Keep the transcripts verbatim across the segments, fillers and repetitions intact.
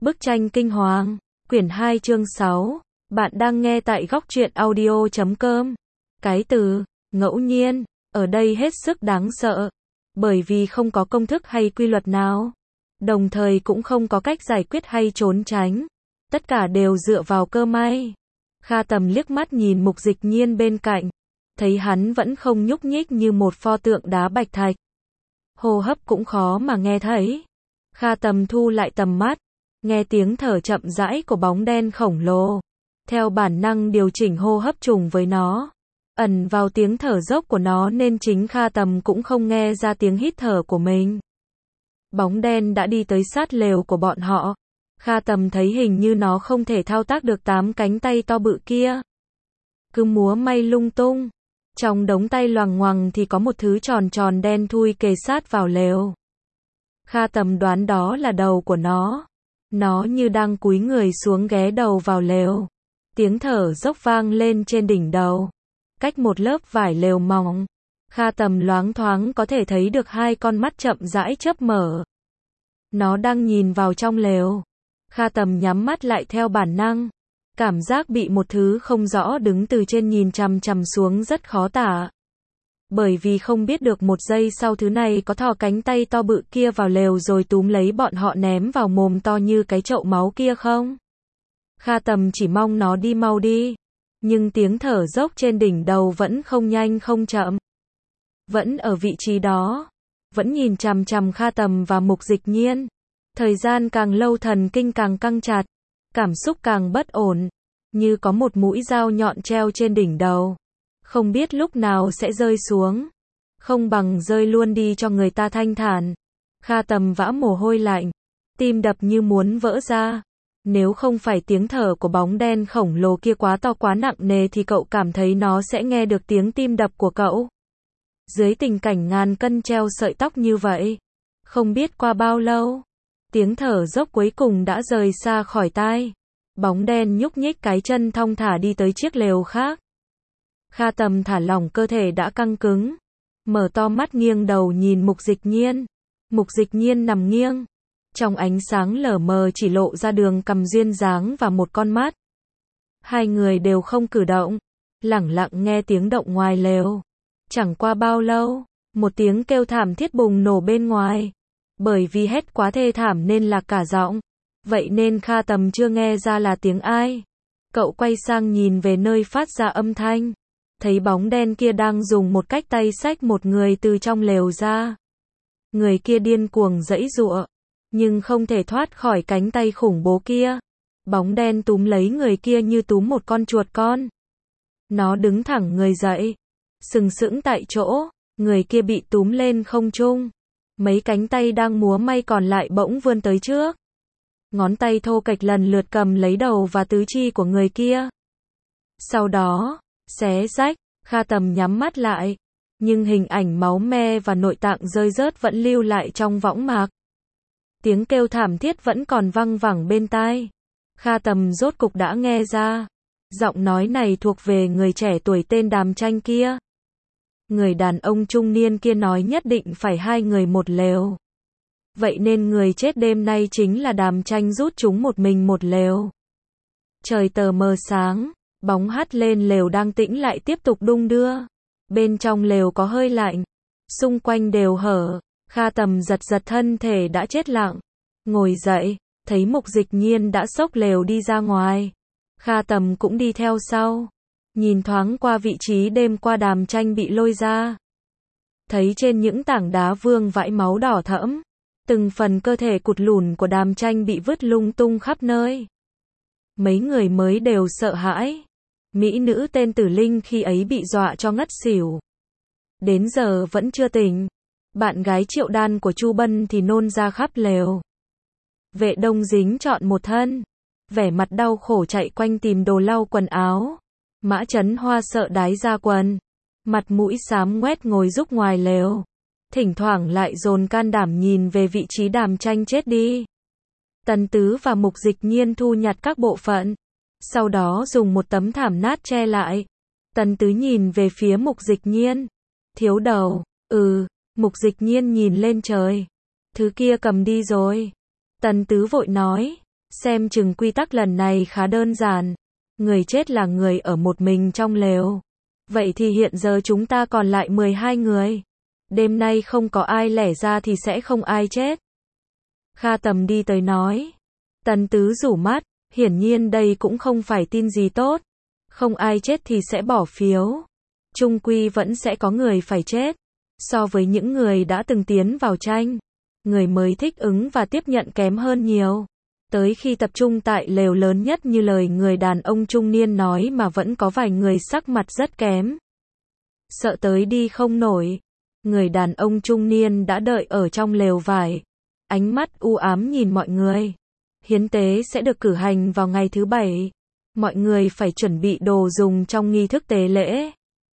Bức tranh kinh hoàng, quyển hai chương sáu. Bạn đang nghe tại góc truyện audio chấm com. Cái từ ngẫu nhiên ở đây hết sức đáng sợ, bởi vì không có công thức hay quy luật nào, đồng thời cũng không có cách giải quyết hay trốn tránh. Tất cả đều dựa vào cơ may. Kha Tầm liếc mắt nhìn Mục Dịch Nhiên bên cạnh, thấy hắn vẫn không nhúc nhích như một pho tượng đá bạch thạch. Hô hấp cũng khó mà nghe thấy. Kha Tầm thu lại tầm mắt, nghe tiếng thở chậm rãi của bóng đen khổng lồ. Theo bản năng điều chỉnh hô hấp trùng với nó, ẩn vào tiếng thở dốc của nó nên chính Kha Tầm cũng không nghe ra tiếng hít thở của mình. Bóng đen đã đi tới sát lều của bọn họ. Kha Tầm thấy hình như nó không thể thao tác được tám cánh tay to bự kia. Cứ múa may lung tung. Trong đống tay loằng ngoằng thì có một thứ tròn tròn đen thui kề sát vào lều. Kha Tầm đoán đó là đầu của nó. Nó như đang cúi người xuống ghé đầu vào lều. Tiếng thở dốc vang lên trên đỉnh đầu. Cách một lớp vải lều mỏng, Kha Tầm loáng thoáng có thể thấy được hai con mắt chậm rãi chớp mở. Nó đang nhìn vào trong lều. Kha Tầm nhắm mắt lại theo bản năng. Cảm giác bị một thứ không rõ đứng từ trên nhìn chằm chằm xuống rất khó tả. Bởi vì không biết được một giây sau thứ này có thò cánh tay to bự kia vào lều rồi túm lấy bọn họ ném vào mồm to như cái chậu máu kia không. Kha Tầm chỉ mong nó đi mau đi. Nhưng tiếng thở dốc trên đỉnh đầu vẫn không nhanh không chậm. Vẫn ở vị trí đó. Vẫn nhìn chằm chằm Kha Tầm và Mục Dịch Nhiên. Thời gian càng lâu thần kinh càng căng chặt. Cảm xúc càng bất ổn. Như có một mũi dao nhọn treo trên đỉnh đầu. Không biết lúc nào sẽ rơi xuống. Không bằng rơi luôn đi cho người ta thanh thản. Kha Tầm vã mồ hôi lạnh. Tim đập như muốn vỡ ra. Nếu không phải tiếng thở của bóng đen khổng lồ kia quá to quá nặng nề thì cậu cảm thấy nó sẽ nghe được tiếng tim đập của cậu. Dưới tình cảnh ngàn cân treo sợi tóc như vậy, không biết qua bao lâu, tiếng thở dốc cuối cùng đã rời xa khỏi tai. Bóng đen nhúc nhích cái chân thong thả đi tới chiếc lều khác. Kha Tầm thả lỏng cơ thể đã căng cứng, mở to mắt nghiêng đầu nhìn Mục Dịch Nhiên. Mục Dịch Nhiên nằm nghiêng. Trong ánh sáng lờ mờ chỉ lộ ra đường cằm duyên dáng và một con mắt. Hai người đều không cử động, lẳng lặng nghe tiếng động ngoài lều. Chẳng qua bao lâu, một tiếng kêu thảm thiết bùng nổ bên ngoài. Bởi vì hét quá thê thảm nên lạc cả giọng. Vậy nên Kha Tầm chưa nghe ra là tiếng ai. Cậu quay sang nhìn về nơi phát ra âm thanh. Thấy bóng đen kia đang dùng một cách tay xách một người từ trong lều ra. Người kia điên cuồng giãy giụa, nhưng không thể thoát khỏi cánh tay khủng bố kia. Bóng đen túm lấy người kia như túm một con chuột con. Nó đứng thẳng người dậy, sừng sững tại chỗ. Người kia bị túm lên không trung. Mấy cánh tay đang múa may còn lại bỗng vươn tới trước. Ngón tay thô kệch lần lượt cầm lấy đầu và tứ chi của người kia. Sau đó, xé rách. Kha Tầm nhắm mắt lại. Nhưng hình ảnh máu me và nội tạng rơi rớt vẫn lưu lại trong võng mạc. Tiếng kêu thảm thiết vẫn còn văng vẳng bên tai. Kha Tầm rốt cục đã nghe ra. Giọng nói này thuộc về người trẻ tuổi tên Đàm Tranh kia. Người đàn ông trung niên kia nói nhất định phải hai người một lều. Vậy nên người chết đêm nay chính là Đàm Tranh rút chúng một mình một lều. Trời tờ mờ sáng, bóng hắt lên lều đang tĩnh lại tiếp tục đung đưa. Bên trong lều có hơi lạnh. Xung quanh đều hở. Kha Tầm giật giật thân thể đã chết lặng. Ngồi dậy, thấy Mục Dịch Nhiên đã xốc lều đi ra ngoài. Kha Tầm cũng đi theo sau. Nhìn thoáng qua vị trí đêm qua Đàm Tranh bị lôi ra. Thấy trên những tảng đá vương vãi máu đỏ thẫm. Từng phần cơ thể cụt lùn của Đàm Tranh bị vứt lung tung khắp nơi. Mấy người mới đều sợ hãi. Mỹ nữ tên Tử Linh khi ấy bị dọa cho ngất xỉu. Đến giờ vẫn chưa tỉnh. Bạn gái Triệu Đan của Chu Bân thì nôn ra khắp lều. Vệ Đông dính trọn một thân. Vẻ mặt đau khổ chạy quanh tìm đồ lau quần áo. Mã Chấn Hoa sợ đái ra quần. Mặt mũi xám ngoét ngồi rúc ngoài lều. Thỉnh thoảng lại dồn can đảm nhìn về vị trí Đàm Tranh chết đi. Tần Tứ và Mục Dịch Nhiên thu nhặt các bộ phận. Sau đó dùng một tấm thảm nát che lại. Tần Tứ nhìn về phía Mục Dịch Nhiên. Thiếu đầu, ừ. Mục Dịch Nhiên nhìn lên trời. Thứ kia cầm đi rồi. Tần Tứ vội nói. Xem chừng quy tắc lần này khá đơn giản. Người chết là người ở một mình trong lều. Vậy thì hiện giờ chúng ta còn lại mười hai người. Đêm nay không có ai lẻ ra thì sẽ không ai chết. Kha Tầm đi tới nói. Tần Tứ rủ mắt, hiển nhiên đây cũng không phải tin gì tốt. Không ai chết thì sẽ bỏ phiếu. Chung quy vẫn sẽ có người phải chết. So với những người đã từng tiến vào tranh, người mới thích ứng và tiếp nhận kém hơn nhiều. Tới khi tập trung tại lều lớn nhất như lời người đàn ông trung niên nói mà vẫn có vài người sắc mặt rất kém. Sợ tới đi không nổi. Người đàn ông trung niên đã đợi ở trong lều vải. Ánh mắt u ám nhìn mọi người. Hiến tế sẽ được cử hành vào ngày thứ bảy. Mọi người phải chuẩn bị đồ dùng trong nghi thức tế lễ.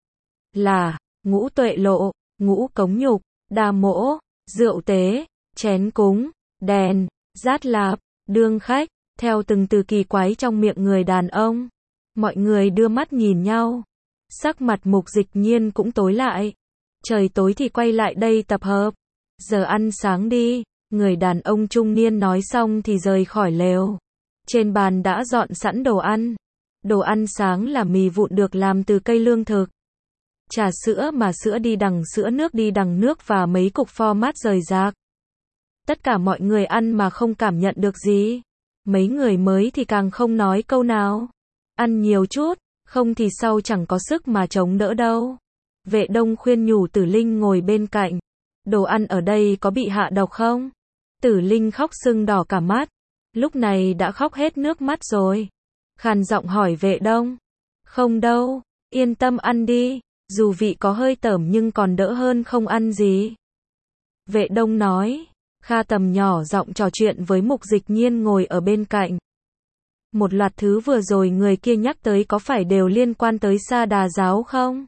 Là ngũ tuệ lộ, ngũ cống nhục, đa mỗ, rượu tế, chén cúng, đèn, rát lạp, đương khách, theo từng từ kỳ quái trong miệng người đàn ông. Mọi người đưa mắt nhìn nhau. Sắc mặt Mục Dịch Nhiên cũng tối lại. Trời tối thì quay lại đây tập hợp. Giờ ăn sáng đi. Người đàn ông trung niên nói xong thì rời khỏi lều. Trên bàn đã dọn sẵn đồ ăn. Đồ ăn sáng là mì vụn được làm từ cây lương thực. Trà sữa mà sữa đi đằng sữa, nước đi đằng nước và mấy cục pho mát rời rạc. Tất cả mọi người ăn mà không cảm nhận được gì. Mấy người mới thì càng không nói câu nào. Ăn nhiều chút, không thì sau chẳng có sức mà chống đỡ đâu. Vệ Đông khuyên nhủ Tử Linh ngồi bên cạnh. Đồ ăn ở đây có bị hạ độc không? Tử Linh khóc sưng đỏ cả mắt. Lúc này đã khóc hết nước mắt rồi. Khàn giọng hỏi Vệ Đông. Không đâu, yên tâm ăn đi. Dù vị có hơi tởm nhưng còn đỡ hơn không ăn gì. Vệ Đông nói. Kha Tầm nhỏ giọng trò chuyện với Mục Dịch Nhiên ngồi ở bên cạnh. Một loạt thứ vừa rồi người kia nhắc tới có phải đều liên quan tới Sa Đà giáo không?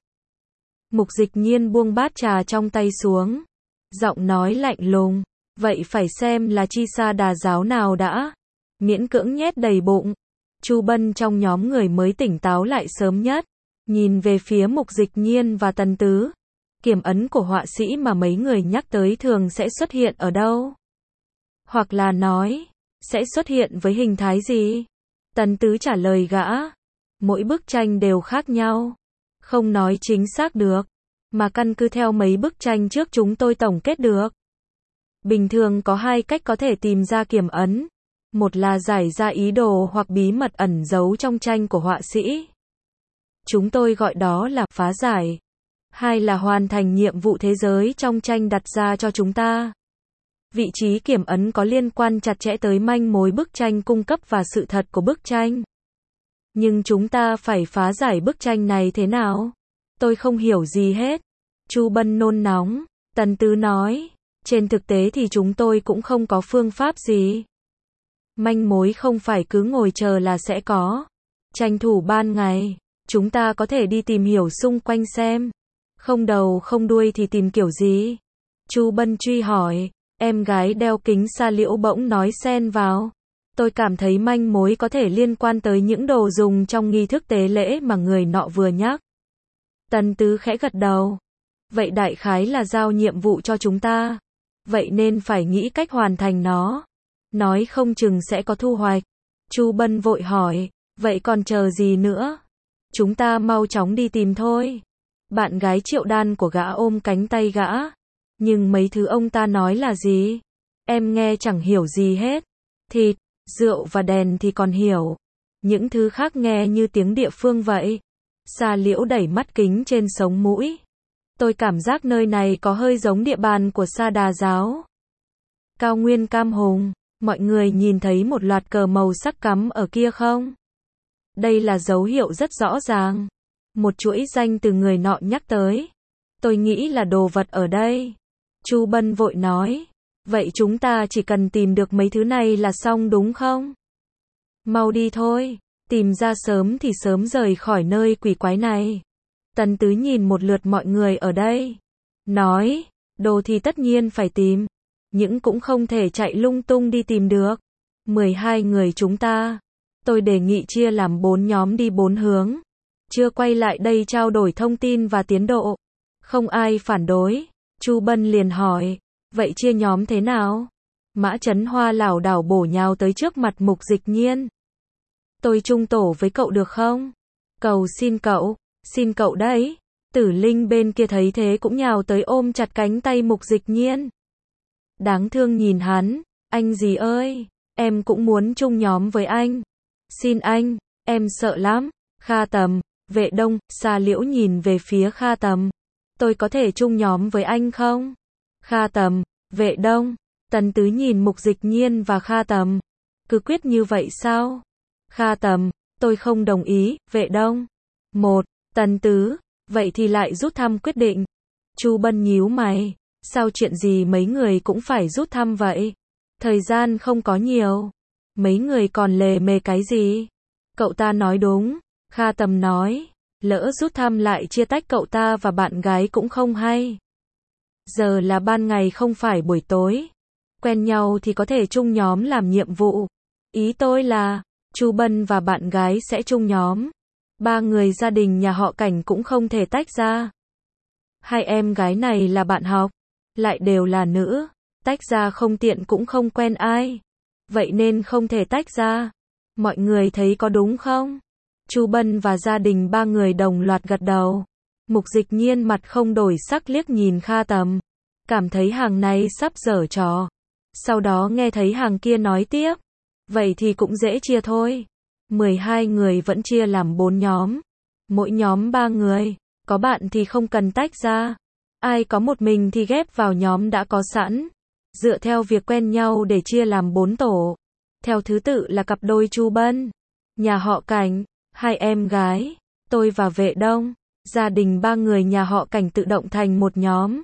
Mục Dịch Nhiên buông bát trà trong tay xuống. Giọng nói lạnh lùng. Vậy phải xem là chi Sa Đà giáo nào đã. Miễn cưỡng nhét đầy bụng. Chu Bân trong nhóm người mới tỉnh táo lại sớm nhất. Nhìn về phía Mục Dịch Nhiên và Tần Tứ. Kiểm ấn của họa sĩ mà mấy người nhắc tới thường sẽ xuất hiện ở đâu? Hoặc là nói, sẽ xuất hiện với hình thái gì? Tần Tứ trả lời gã. Mỗi bức tranh đều khác nhau. Không nói chính xác được. Mà căn cứ theo mấy bức tranh trước chúng tôi tổng kết được. Bình thường có hai cách có thể tìm ra kiểm ấn. Một là giải ra ý đồ hoặc bí mật ẩn giấu trong tranh của họa sĩ. Chúng tôi gọi đó là phá giải. Hai là hoàn thành nhiệm vụ thế giới trong tranh đặt ra cho chúng ta. Vị trí kiểm ấn có liên quan chặt chẽ tới manh mối bức tranh cung cấp và sự thật của bức tranh. Nhưng chúng ta phải phá giải bức tranh này thế nào? Tôi không hiểu gì hết. Chu Bân nôn nóng. Tần Tứ nói. Trên thực tế thì chúng tôi cũng không có phương pháp gì. Manh mối không phải cứ ngồi chờ là sẽ có. Tranh thủ ban ngày. Chúng ta có thể đi tìm hiểu xung quanh xem. Không đầu không đuôi thì tìm kiểu gì? Chu Bân truy hỏi. Em gái đeo kính xa liễu bỗng nói xen vào. Tôi cảm thấy manh mối có thể liên quan tới những đồ dùng trong nghi thức tế lễ mà người nọ vừa nhắc. Tần Tứ khẽ gật đầu. Vậy đại khái là giao nhiệm vụ cho chúng ta. Vậy nên phải nghĩ cách hoàn thành nó. Nói không chừng sẽ có thu hoạch. Chu Bân vội hỏi. Vậy còn chờ gì nữa? Chúng ta mau chóng đi tìm thôi. Bạn gái Triệu Đan của gã ôm cánh tay gã. Nhưng mấy thứ ông ta nói là gì? Em nghe chẳng hiểu gì hết. Thịt, rượu và đèn thì còn hiểu. Những thứ khác nghe như tiếng địa phương vậy. Sa Liễu đẩy mắt kính trên sống mũi. Tôi cảm giác nơi này có hơi giống địa bàn của Sa Đà giáo. Cao nguyên cam hùng, mọi người nhìn thấy một loạt cờ màu sắc cắm ở kia không? Đây là dấu hiệu rất rõ ràng. Một chuỗi danh từ người nọ nhắc tới. Tôi nghĩ là đồ vật ở đây. Chu Bân vội nói. Vậy chúng ta chỉ cần tìm được mấy thứ này là xong đúng không? Mau đi thôi. Tìm ra sớm thì sớm rời khỏi nơi quỷ quái này. Tần Tứ nhìn một lượt mọi người ở đây. Nói. Đồ thì tất nhiên phải tìm. Nhưng cũng không thể chạy lung tung đi tìm được. mười hai người chúng ta. Tôi đề nghị chia làm bốn nhóm đi bốn hướng. Chưa quay lại đây trao đổi thông tin và tiến độ. Không ai phản đối. Chu Bân liền hỏi. Vậy chia nhóm thế nào? Mã Chấn Hoa lảo đảo bổ nhào tới trước mặt Mục Dịch Nhiên. Tôi chung tổ với cậu được không? Cầu xin cậu, xin cậu đấy. Tử Linh bên kia thấy thế cũng nhào tới ôm chặt cánh tay Mục Dịch Nhiên. Đáng thương nhìn hắn, anh gì ơi, em cũng muốn chung nhóm với anh. Xin anh, em sợ lắm. Kha Tầm, Vệ Đông, Sa Liễu nhìn về phía Kha Tầm. Tôi có thể chung nhóm với anh không? Kha Tầm, Vệ Đông, Tần Tứ nhìn Mục Dịch Nhiên và Kha Tầm. Cứ quyết như vậy sao? Kha Tầm, tôi không đồng ý. Vệ Đông. Một, Tần Tứ, vậy thì lại rút thăm quyết định. Chu Bân nhíu mày, sao chuyện gì mấy người cũng phải rút thăm vậy? Thời gian không có nhiều. Mấy người còn lề mề cái gì? Cậu ta nói đúng. Kha Tầm nói, lỡ rút thăm lại chia tách cậu ta và bạn gái cũng không hay. Giờ là ban ngày không phải buổi tối. Quen nhau thì có thể chung nhóm làm nhiệm vụ. Ý tôi là, Chu Bân và bạn gái sẽ chung nhóm. Ba người gia đình nhà họ Cảnh cũng không thể tách ra. Hai em gái này là bạn học, lại đều là nữ. Tách ra không tiện cũng không quen ai. Vậy nên không thể tách ra. Mọi người thấy có đúng không? Chu Bân và gia đình ba người đồng loạt gật đầu. Mục Dịch Nhiên mặt không đổi sắc liếc nhìn Kha Tầm. Cảm thấy hàng này sắp giở trò. Sau đó nghe thấy hàng kia nói tiếp. Vậy thì cũng dễ chia thôi. mười hai người vẫn chia làm bốn nhóm. Mỗi nhóm ba người. Có bạn thì không cần tách ra. Ai có một mình thì ghép vào nhóm đã có sẵn. Dựa theo việc quen nhau để chia làm bốn tổ. Theo thứ tự là cặp đôi Chu Bân, nhà họ Cảnh, hai em gái, tôi và Vệ Đông. Gia đình ba người nhà họ Cảnh tự động thành một nhóm.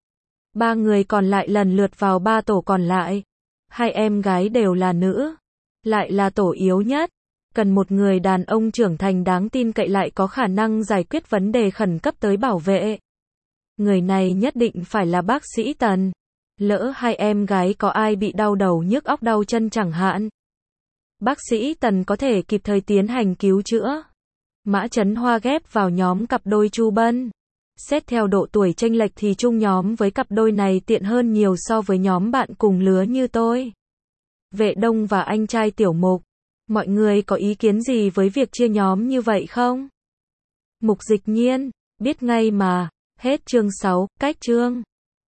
Ba người còn lại lần lượt vào ba tổ còn lại. Hai em gái đều là nữ. Lại là tổ yếu nhất. Cần một người đàn ông trưởng thành đáng tin cậy lại có khả năng giải quyết vấn đề khẩn cấp tới bảo vệ. Người này nhất định phải là bác sĩ Tần. Lỡ hai em gái có ai bị đau đầu nhức óc đau chân chẳng hạn. Bác sĩ Tần có thể kịp thời tiến hành cứu chữa. Mã Chấn Hoa ghép vào nhóm cặp đôi Chu Bân. Xét theo độ tuổi chênh lệch thì chung nhóm với cặp đôi này tiện hơn nhiều so với nhóm bạn cùng lứa như tôi. Vệ Đông và anh trai Tiểu Mục. Mọi người có ý kiến gì với việc chia nhóm như vậy không? Mục Dịch Nhiên, biết ngay mà. Hết chương sáu, cách chương.